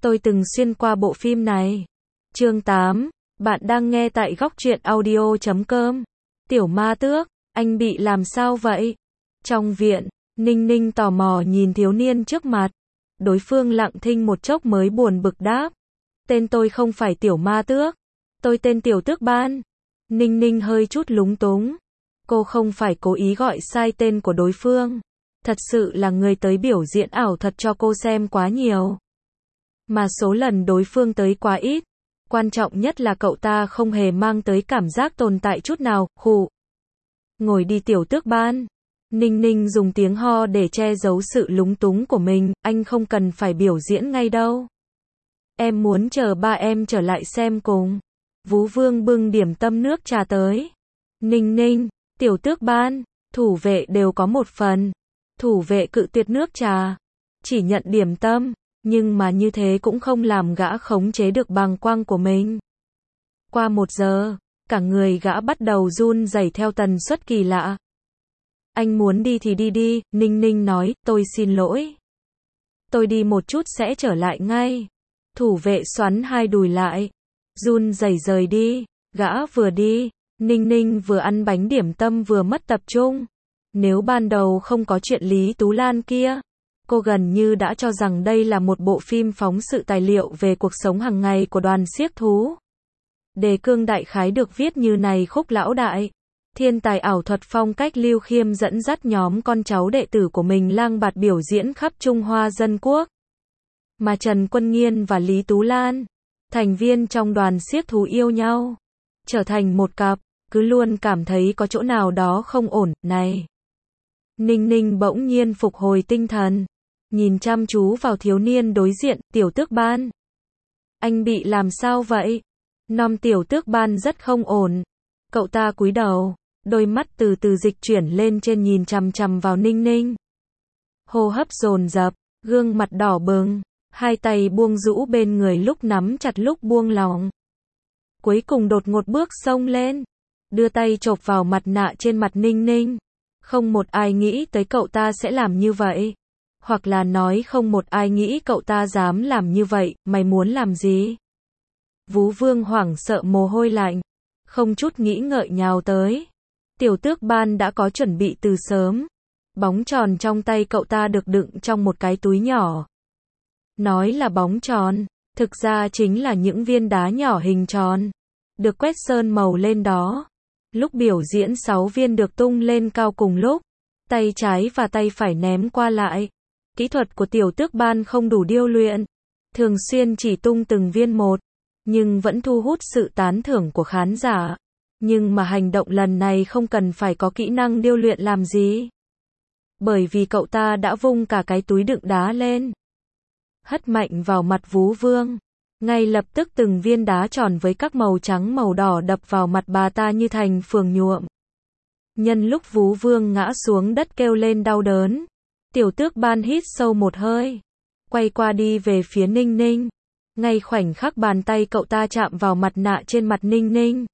Tôi từng xuyên qua bộ phim này. Chương 8. Bạn đang nghe tại góc truyện audio.com. Tiểu ma tước, anh bị làm sao vậy? Trong viện, Ninh Ninh tò mò nhìn thiếu niên trước mặt. Đối phương lặng thinh một chốc mới buồn bực đáp. Tên tôi không phải Tiểu ma tước. Tôi tên Tiểu tước ban. Ninh Ninh hơi chút lúng túng. Cô không phải cố ý gọi sai tên của đối phương. Thật sự là người tới biểu diễn ảo thuật cho cô xem quá nhiều. Mà số lần đối phương tới quá ít. Quan trọng nhất là cậu ta không hề mang tới cảm giác tồn tại chút nào, khụ. Ngồi đi Tiểu tước ban. Ninh Ninh dùng tiếng ho để che giấu sự lúng túng của mình, anh không cần phải biểu diễn ngay đâu. Em muốn chờ ba em trở lại xem cùng. Vú Vương bưng điểm tâm nước trà tới. Ninh Ninh, Tiểu tước ban, thủ vệ đều có một phần. Thủ vệ cự tuyệt nước trà, chỉ nhận điểm tâm, nhưng mà như thế cũng không làm gã khống chế được bàng quang của mình. Qua 1 giờ, cả người gã bắt đầu run rẩy theo tần suất kỳ lạ. Anh muốn đi thì đi đi, Ninh Ninh nói, tôi xin lỗi. Tôi đi một chút sẽ trở lại ngay. Thủ vệ xoắn hai đùi lại, run rẩy rời đi, gã vừa đi, Ninh Ninh vừa ăn bánh điểm tâm vừa mất tập trung. Nếu ban đầu không có chuyện Lý Tú Lan kia, cô gần như đã cho rằng đây là một bộ phim phóng sự tài liệu về cuộc sống hàng ngày của đoàn xiếc thú. Đề cương đại khái được viết như này: Khúc lão đại, thiên tài ảo thuật phong cách Lưu Khiêm dẫn dắt nhóm con cháu đệ tử của mình lang bạt biểu diễn khắp Trung Hoa Dân Quốc. Mà Trần Quân Nghiên và Lý Tú Lan, thành viên trong đoàn xiếc thú yêu nhau, trở thành một cặp, cứ luôn cảm thấy có chỗ nào đó không ổn, này. Ninh Ninh bỗng nhiên phục hồi tinh thần, nhìn chăm chú vào thiếu niên đối diện, Tiểu tước ban. Anh bị làm sao vậy? Nom Tiểu tước ban rất không ổn. Cậu ta cúi đầu, đôi mắt từ từ dịch chuyển lên trên nhìn chằm chằm vào Ninh Ninh. Hô hấp dồn dập, gương mặt đỏ bừng, hai tay buông rũ bên người lúc nắm chặt lúc buông lỏng. Cuối cùng đột ngột bước xông lên, đưa tay chộp vào mặt nạ trên mặt Ninh Ninh. Không một ai nghĩ tới cậu ta sẽ làm như vậy. Hoặc là nói không một ai nghĩ cậu ta dám làm như vậy, mày muốn làm gì? Vú Vương hoảng sợ mồ hôi lạnh, không chút nghĩ ngợi nhào tới. Tiểu tước ban đã có chuẩn bị từ sớm. Bóng tròn trong tay cậu ta được đựng trong một cái túi nhỏ. Nói là bóng tròn, thực ra chính là những viên đá nhỏ hình tròn, được quét sơn màu lên đó. Lúc biểu diễn 6 viên được tung lên cao cùng lúc, tay trái và tay phải ném qua lại. Kỹ thuật của Tiểu tước ban không đủ điêu luyện, thường xuyên chỉ tung từng viên một, nhưng vẫn thu hút sự tán thưởng của khán giả. Nhưng mà hành động lần này không cần phải có kỹ năng điêu luyện làm gì. Bởi vì cậu ta đã vung cả cái túi đựng đá lên, hất mạnh vào mặt Vú Vương. Ngay lập tức từng viên đá tròn với các màu trắng màu đỏ đập vào mặt bà ta như thành phường nhuộm. Nhân lúc Vú Vương ngã xuống đất kêu lên đau đớn, Tiểu tước ban hít sâu một hơi, quay qua đi về phía Ninh Ninh. Ngay khoảnh khắc bàn tay cậu ta chạm vào mặt nạ trên mặt Ninh Ninh.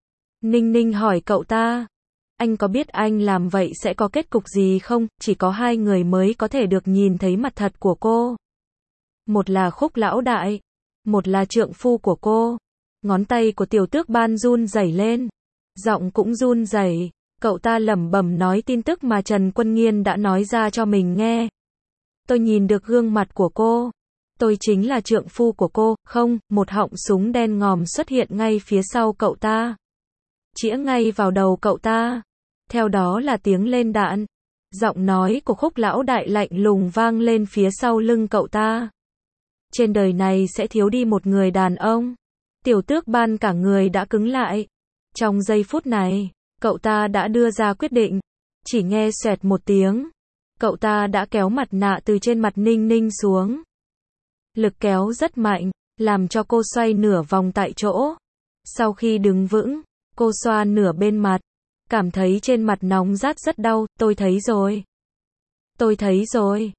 Ninh Ninh hỏi cậu ta, anh có biết anh làm vậy sẽ có kết cục gì không? Chỉ có 2 người mới có thể được nhìn thấy mặt thật của cô. Một là Khúc lão đại, một là trượng phu của cô. Ngón tay của Tiểu tước ban run rẩy lên, giọng cũng run rẩy. Cậu ta lẩm bẩm nói tin tức mà Trần Quân Nghiên đã nói ra cho mình nghe. Tôi nhìn được gương mặt của cô. Tôi chính là trượng phu của cô. Không, một họng súng đen ngòm xuất hiện ngay phía sau cậu ta, chĩa ngay vào đầu cậu ta. Theo đó là tiếng lên đạn. Giọng nói của Khúc lão đại lạnh lùng vang lên phía sau lưng cậu ta. Trên đời này sẽ thiếu đi một người đàn ông. Tiểu tước ban cả người đã cứng lại. Trong giây phút này, cậu ta đã đưa ra quyết định. Chỉ nghe xoẹt một tiếng, cậu ta đã kéo mặt nạ từ trên mặt Ninh Ninh xuống. Lực kéo rất mạnh, làm cho cô xoay nửa vòng tại chỗ. Sau khi đứng vững, cô xoa nửa bên mặt, cảm thấy trên mặt nóng rát rất đau. Tôi thấy rồi. Tôi thấy rồi.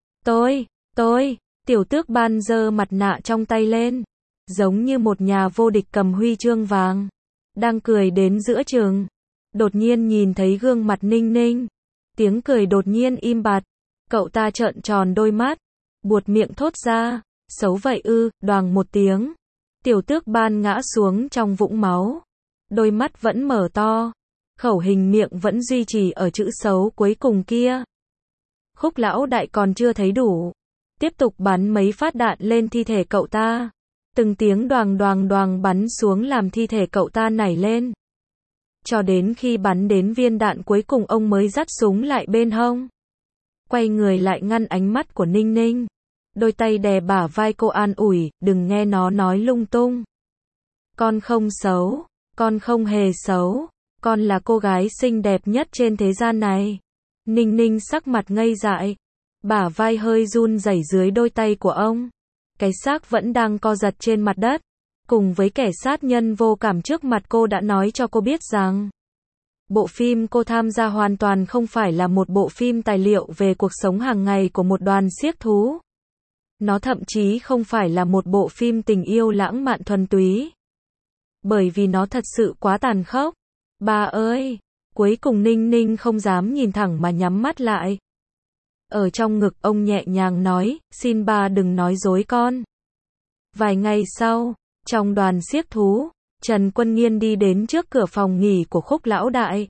Tôi. Tiểu tước ban giơ mặt nạ trong tay lên, giống như một nhà vô địch cầm huy chương vàng, đang cười đến giữa trường. Đột nhiên nhìn thấy gương mặt Ninh Ninh, tiếng cười đột nhiên im bặt. Cậu ta trợn tròn đôi mắt, buột miệng thốt ra, Xấu vậy ư, đoàng một tiếng. Tiểu Tước Ban ngã xuống trong vũng máu. Đôi mắt vẫn mở to. Khẩu hình miệng vẫn duy trì ở chữ xấu cuối cùng kia. Khúc Lão Đại còn chưa thấy đủ. Tiếp tục bắn mấy phát đạn lên thi thể cậu ta. Từng tiếng đoàng đoàng đoàng bắn xuống làm thi thể cậu ta nảy lên. Cho đến khi bắn đến viên đạn cuối cùng ông mới dắt súng lại bên hông. Quay người lại ngăn ánh mắt của Ninh Ninh. Đôi tay đè bả vai cô an ủi, đừng nghe nó nói lung tung. Con không xấu, con không hề xấu, con là cô gái xinh đẹp nhất trên thế gian này. Ninh Ninh sắc mặt ngây dại, bả vai hơi run rẩy dưới đôi tay của ông. Cái xác vẫn đang co giật trên mặt đất. Cùng với kẻ sát nhân vô cảm trước mặt cô đã nói cho cô biết rằng bộ phim cô tham gia hoàn toàn không phải là một bộ phim tài liệu về cuộc sống hàng ngày của một đoàn xiếc thú. Nó thậm chí không phải là một bộ phim tình yêu lãng mạn thuần túy. Bởi vì nó thật sự quá tàn khốc. Ba ơi! Cuối cùng Ninh Ninh không dám nhìn thẳng mà nhắm mắt lại. Ở trong ngực ông nhẹ nhàng nói, xin ba đừng nói dối con. Vài ngày sau, trong đoàn xiếc thú, Trần Quân Nghiên đi đến trước cửa phòng nghỉ của Khúc Lão Đại.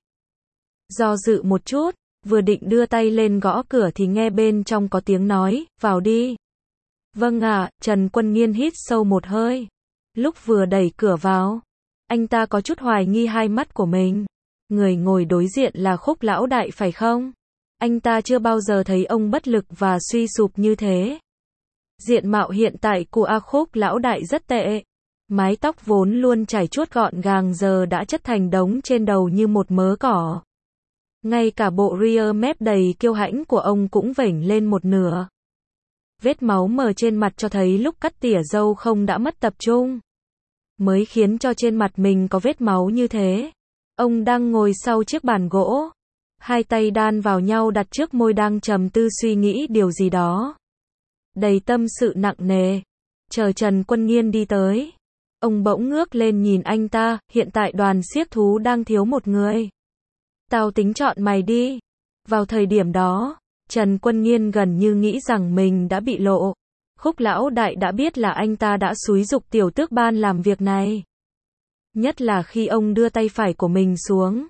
Do dự một chút, vừa định đưa tay lên gõ cửa thì nghe bên trong có tiếng nói, vào đi. Vâng ạ, Trần Quân Nghiên hít sâu một hơi. Lúc vừa đẩy cửa vào, anh ta có chút hoài nghi hai mắt của mình. Người ngồi đối diện là Khúc Lão Đại phải không? Anh ta chưa bao giờ thấy ông bất lực và suy sụp như thế. Diện mạo hiện tại của Khúc Lão Đại rất tệ. Mái tóc vốn luôn chải chuốt gọn gàng giờ đã chất thành đống trên đầu như một mớ cỏ. Ngay cả bộ rear mép đầy kiêu hãnh của ông cũng vểnh lên một nửa. Vết máu mờ trên mặt cho thấy lúc cắt tỉa râu không đã mất tập trung. Mới khiến cho trên mặt mình có vết máu như thế. Ông đang ngồi sau chiếc bàn gỗ. Hai tay đan vào nhau đặt trước môi đang trầm tư suy nghĩ điều gì đó. Đầy tâm sự nặng nề. Chờ Trần Quân Nghiên đi tới. Ông bỗng ngước lên nhìn anh ta, hiện tại đoàn xiếc thú đang thiếu một người. Tao tính chọn mày đi. Vào thời điểm đó, Trần Quân Nghiên gần như nghĩ rằng mình đã bị lộ. Khúc Lão Đại đã biết là anh ta đã xúi giục Tiểu Tước Ban làm việc này. Nhất là khi ông đưa tay phải của mình xuống.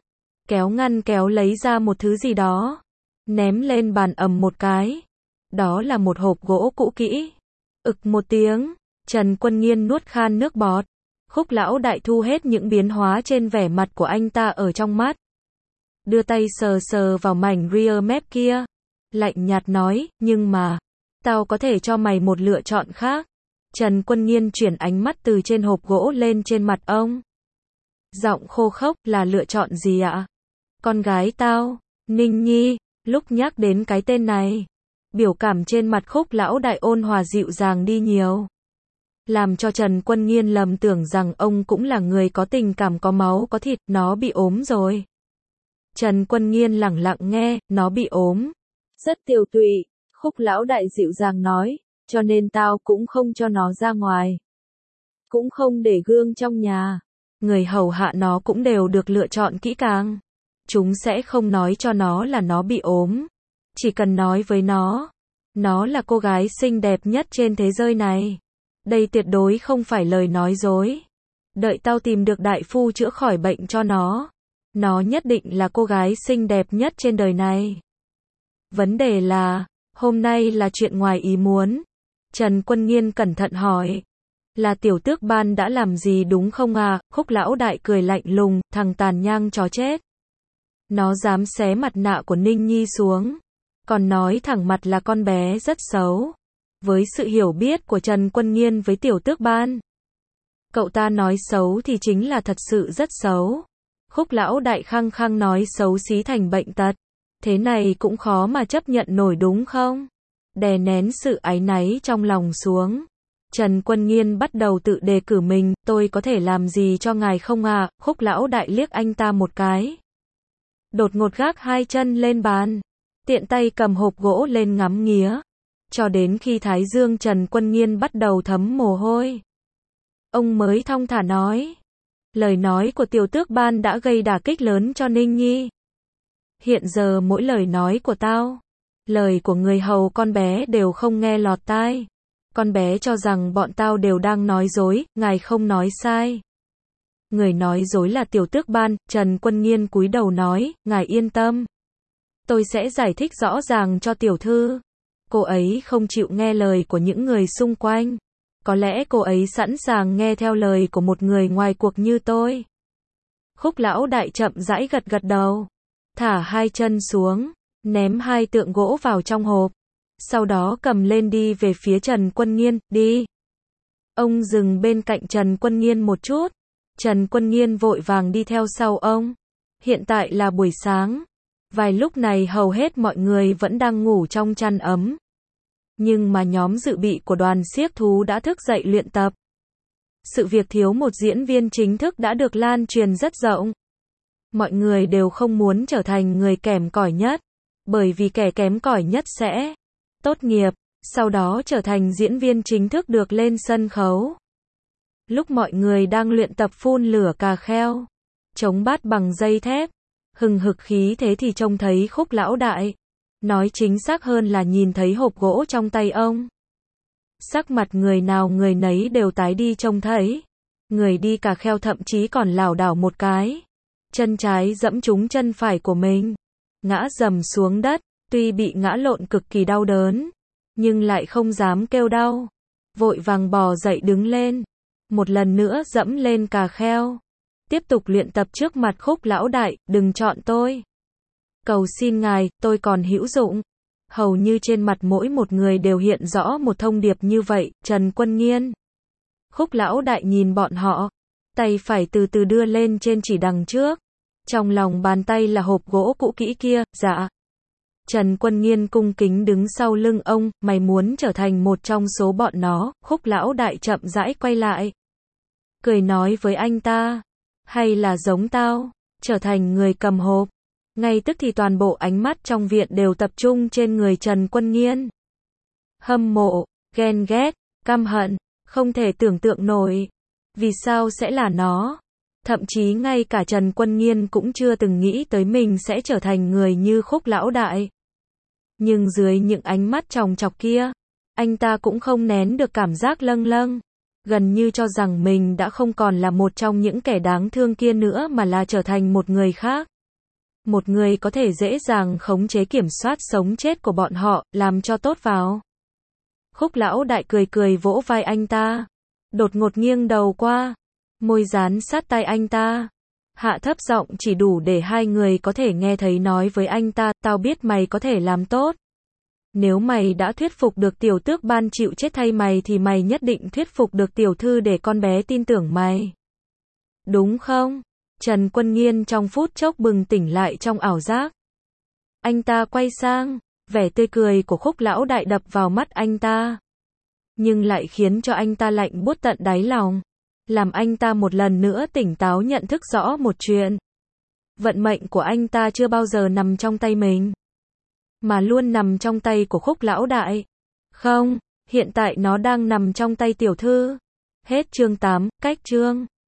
Kéo lấy ra một thứ gì đó. Ném lên bàn ầm một cái. Đó là một hộp gỗ cũ kỹ. Ực một tiếng. Trần Quân Nghiên nuốt khan nước bọt. Khúc Lão Đại thu hết những biến hóa trên vẻ mặt của anh ta ở trong mắt. Đưa tay sờ sờ vào mảnh rear map kia. Lạnh nhạt nói, nhưng mà, tao có thể cho mày một lựa chọn khác. Trần Quân Nghiên chuyển ánh mắt từ trên hộp gỗ lên trên mặt ông. Giọng khô khốc, là lựa chọn gì ạ? Con gái tao, Ninh Nhi, lúc nhắc đến cái tên này. Biểu cảm trên mặt Khúc Lão Đại ôn hòa dịu dàng đi nhiều. Làm cho Trần Quân Nghiên lầm tưởng rằng ông cũng là người có tình cảm có máu có thịt, nó bị ốm rồi. Trần Quân Nghiên lẳng lặng nghe, nó bị ốm. Rất tiều tụy, Khúc Lão Đại dịu dàng nói, cho nên tao cũng không cho nó ra ngoài. Cũng không để gương trong nhà. Người hầu hạ nó cũng đều được lựa chọn kỹ càng. Chúng sẽ không nói cho nó là nó bị ốm. Chỉ cần nói với nó là cô gái xinh đẹp nhất trên thế giới này. Đây tuyệt đối không phải lời nói dối. Đợi tao tìm được đại phu chữa khỏi bệnh cho nó nhất định là cô gái xinh đẹp nhất trên đời này. Vấn đề là, hôm nay là chuyện ngoài ý muốn. Trần Quân Nghiên cẩn thận hỏi. Là Tiểu Tước Ban đã làm gì đúng không à? Khúc Lão Đại cười lạnh lùng, thằng tàn nhang chó chết. Nó dám xé mặt nạ của Ninh Nhi xuống. Còn nói thẳng mặt là con bé rất xấu. Với sự hiểu biết của Trần Quân Nghiên với Tiểu Tước Ban, cậu ta nói xấu thì chính là thật sự rất xấu. Khúc Lão Đại khăng khăng nói xấu xí thành bệnh tật. Thế này cũng khó mà chấp nhận nổi đúng không? Đè nén sự áy náy trong lòng xuống. Trần Quân Nghiên bắt đầu tự đề cử mình, tôi có thể làm gì cho ngài không à? Khúc Lão Đại liếc anh ta một cái. Đột ngột gác hai chân lên bàn. Tiện tay cầm hộp gỗ lên ngắm nghía. Cho đến khi thái dương Trần Quân Nghiên bắt đầu thấm mồ hôi. Ông mới thong thả nói. Lời nói của Tiểu Tước Ban đã gây đả kích lớn cho Ninh Nhi. Hiện giờ mỗi lời nói của tao, lời của người hầu con bé đều không nghe lọt tai. Con bé cho rằng bọn tao đều đang nói dối, ngài không nói sai. Người nói dối là tiểu tước ban, Trần Quân Nghiên cúi đầu nói, ngài yên tâm. Tôi sẽ giải thích rõ ràng cho tiểu thư. Cô ấy không chịu nghe lời của những người xung quanh. Có lẽ cô ấy sẵn sàng nghe theo lời của một người ngoài cuộc như tôi. Khúc lão đại chậm rãi gật gật đầu. Thả hai chân xuống, ném hai tượng gỗ vào trong hộp. Sau đó cầm lên đi về phía Trần Quân Nghiên, đi. Ông dừng bên cạnh Trần Quân Nghiên một chút. Trần Quân Nghiên vội vàng đi theo sau ông. Hiện tại là buổi sáng. Vài lúc này hầu hết mọi người vẫn đang ngủ trong chăn ấm. Nhưng mà nhóm dự bị của đoàn xiếc thú đã thức dậy luyện tập. Sự việc thiếu một diễn viên chính thức đã được lan truyền rất rộng. Mọi người đều không muốn trở thành người kém cỏi nhất. Bởi vì kẻ kém cỏi nhất sẽ tốt nghiệp, sau đó trở thành diễn viên chính thức được lên sân khấu. Lúc mọi người đang luyện tập phun lửa cà kheo, chống bát bằng dây thép, hừng hực khí thế thì trông thấy Khúc lão đại. Nói chính xác hơn là nhìn thấy hộp gỗ trong tay ông. Sắc mặt người nào người nấy đều tái đi trông thấy. Người đi cà kheo thậm chí còn lảo đảo một cái. Chân trái dẫm trúng chân phải của mình. Ngã rầm xuống đất, tuy bị ngã lộn cực kỳ đau đớn, nhưng lại không dám kêu đau. Vội vàng bò dậy đứng lên. Một lần nữa dẫm lên cà kheo. Tiếp tục luyện tập trước mặt Khúc lão đại, đừng chọn tôi. Cầu xin ngài, tôi còn hữu dụng. Hầu như trên mặt mỗi một người đều hiện rõ một thông điệp như vậy, Trần Quân Nghiên. Khúc lão đại nhìn bọn họ, tay phải từ từ đưa lên trên chỉ đằng trước. Trong lòng bàn tay là hộp gỗ cũ kỹ kia, dạ. Trần Quân Nghiên cung kính đứng sau lưng ông, mày muốn trở thành một trong số bọn nó, Khúc lão đại chậm rãi quay lại. Cười nói với anh ta, hay là giống tao, trở thành người cầm hộp. Ngay tức thì toàn bộ ánh mắt trong viện đều tập trung trên người Trần Quân Nghiên. Hâm mộ, ghen ghét, căm hận, không thể tưởng tượng nổi. Vì sao sẽ là nó? Thậm chí ngay cả Trần Quân Nghiên cũng chưa từng nghĩ tới mình sẽ trở thành người như Khúc lão đại. Nhưng dưới những ánh mắt chòng chọc kia, anh ta cũng không nén được cảm giác lâng lâng. Gần như cho rằng mình đã không còn là một trong những kẻ đáng thương kia nữa mà là trở thành một người khác. Một người có thể dễ dàng khống chế kiểm soát sống chết của bọn họ, làm cho tốt vào. Khúc lão đại cười cười vỗ vai anh ta. Đột ngột nghiêng đầu qua. Môi dán sát tai anh ta. Hạ thấp giọng chỉ đủ để hai người có thể nghe thấy nói với anh ta, tao biết mày có thể làm tốt. Nếu mày đã thuyết phục được tiểu tước ban chịu chết thay mày thì mày nhất định thuyết phục được tiểu thư để con bé tin tưởng mày. Đúng không? Trần Quân Nghiên trong phút chốc bừng tỉnh lại trong ảo giác. Anh ta quay sang, vẻ tươi cười của Khúc lão đại đập vào mắt anh ta. Nhưng lại khiến cho anh ta lạnh buốt tận đáy lòng. Làm anh ta một lần nữa tỉnh táo nhận thức rõ một chuyện. Vận mệnh của anh ta chưa bao giờ nằm trong tay mình, mà luôn nằm trong tay của Khúc lão đại. Không, hiện tại nó đang nằm trong tay tiểu thư. Hết chương 8, cách chương.